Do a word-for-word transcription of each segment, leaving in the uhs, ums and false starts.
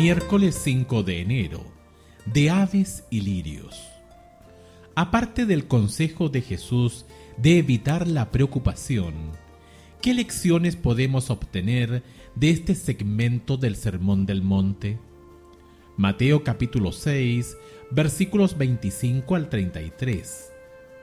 Miércoles cinco de enero, de aves y lirios. Aparte del consejo de Jesús de evitar la preocupación, ¿qué lecciones podemos obtener de este segmento del Sermón del Monte? Mateo capítulo seis, versículos veinticinco al treinta y tres.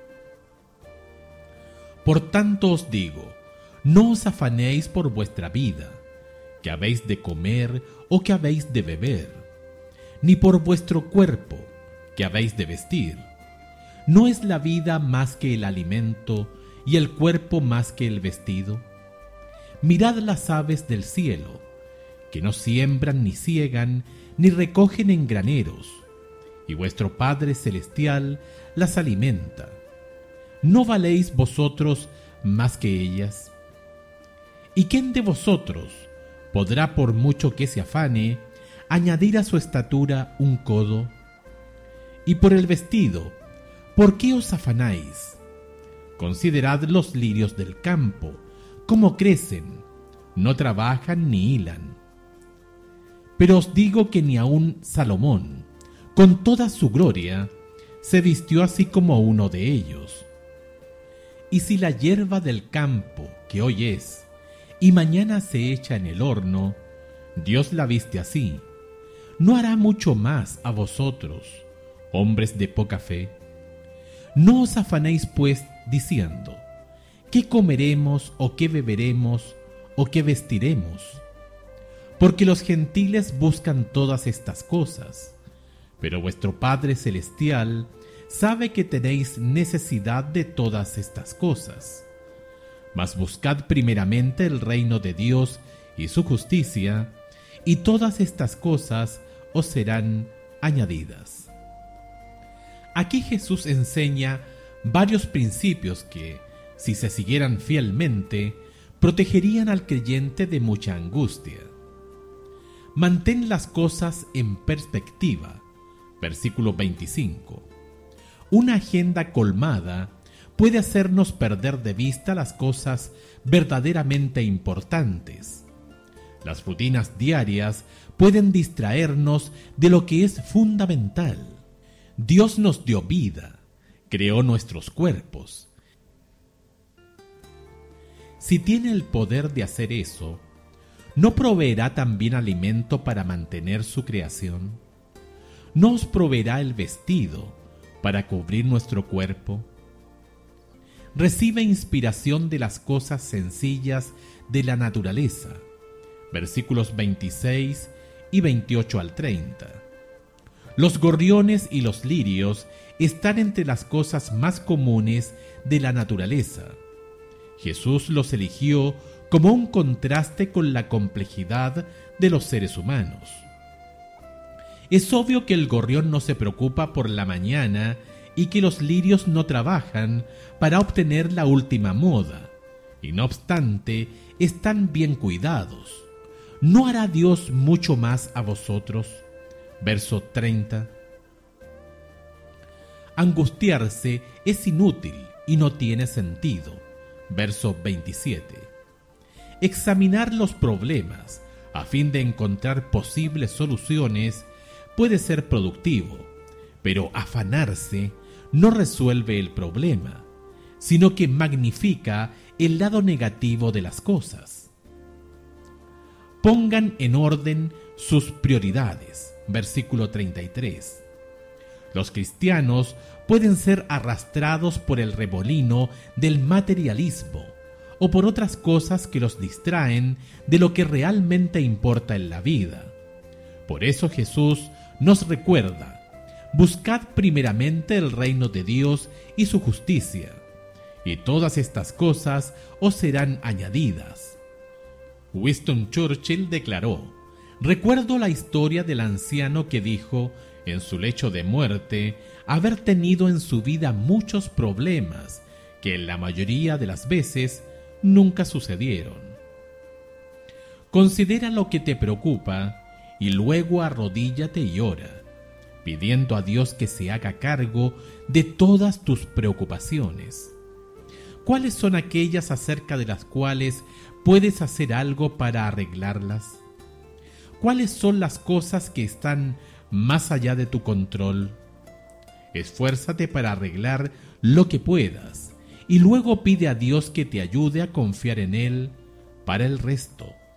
Por tanto os digo, no os afanéis por vuestra vida, que habéis de comer o que habéis de beber, ni por vuestro cuerpo, que habéis de vestir. ¿No es la vida más que el alimento y el cuerpo más que el vestido? Mirad las aves del cielo, que no siembran ni siegan, ni recogen en graneros, y vuestro Padre Celestial las alimenta. ¿No valéis vosotros más que ellas? ¿Y quién de vosotros podrá, por mucho que se afane, añadir a su estatura un codo? Y por el vestido, ¿por qué os afanáis? Considerad los lirios del campo, cómo crecen, no trabajan ni hilan. Pero os digo que ni aun Salomón, con toda su gloria, se vistió así como uno de ellos. Y si la hierba del campo, que hoy es, y mañana se echa en el horno, Dios la viste así, ¿no hará mucho más a vosotros, hombres de poca fe? No os afanéis pues diciendo, ¿qué comeremos o qué beberemos o qué vestiremos? Porque los gentiles buscan todas estas cosas, pero vuestro Padre Celestial sabe que tenéis necesidad de todas estas cosas. Mas buscad primeramente el reino de Dios y su justicia, y todas estas cosas os serán añadidas. Aquí Jesús enseña varios principios que, si se siguieran fielmente, protegerían al creyente de mucha angustia. Mantén las cosas en perspectiva. Versículo veinticinco. Una agenda colmada puede hacernos perder de vista las cosas verdaderamente importantes. Las rutinas diarias pueden distraernos de lo que es fundamental. Dios nos dio vida, creó nuestros cuerpos. Si tiene el poder de hacer eso, ¿no proveerá también alimento para mantener su creación? ¿No os proveerá el vestido para cubrir nuestro cuerpo? Recibe inspiración de las cosas sencillas de la naturaleza. Versículos veintiséis y veintiocho al treinta. Los gorriones y los lirios están entre las cosas más comunes de la naturaleza. Jesús los eligió como un contraste con la complejidad de los seres humanos. Es obvio que el gorrión no se preocupa por la mañana y que los lirios no trabajan para obtener la última moda, y no obstante, están bien cuidados. ¿No hará Dios mucho más a vosotros? Verso treinta. Angustiarse es inútil y no tiene sentido. Verso veintisiete. Examinar los problemas a fin de encontrar posibles soluciones puede ser productivo, pero afanarse no resuelve el problema, sino que magnifica el lado negativo de las cosas. Pongan en orden sus prioridades. Versículo treinta y tres. Los cristianos pueden ser arrastrados por el remolino del materialismo o por otras cosas que los distraen de lo que realmente importa en la vida. Por eso Jesús nos recuerda: buscad primeramente el reino de Dios y su justicia, y todas estas cosas os serán añadidas. Winston Churchill declaró: recuerdo la historia del anciano que dijo, en su lecho de muerte, haber tenido en su vida muchos problemas que en la mayoría de las veces nunca sucedieron. Considera lo que te preocupa y luego arrodíllate y ora, pidiendo a Dios que se haga cargo de todas tus preocupaciones. ¿Cuáles son aquellas acerca de las cuales puedes hacer algo para arreglarlas? cuáles son las cosas que están más allá de tu control. Esfuérzate para arreglar lo que puedas y luego pide a Dios que te ayude a confiar en Él para el resto.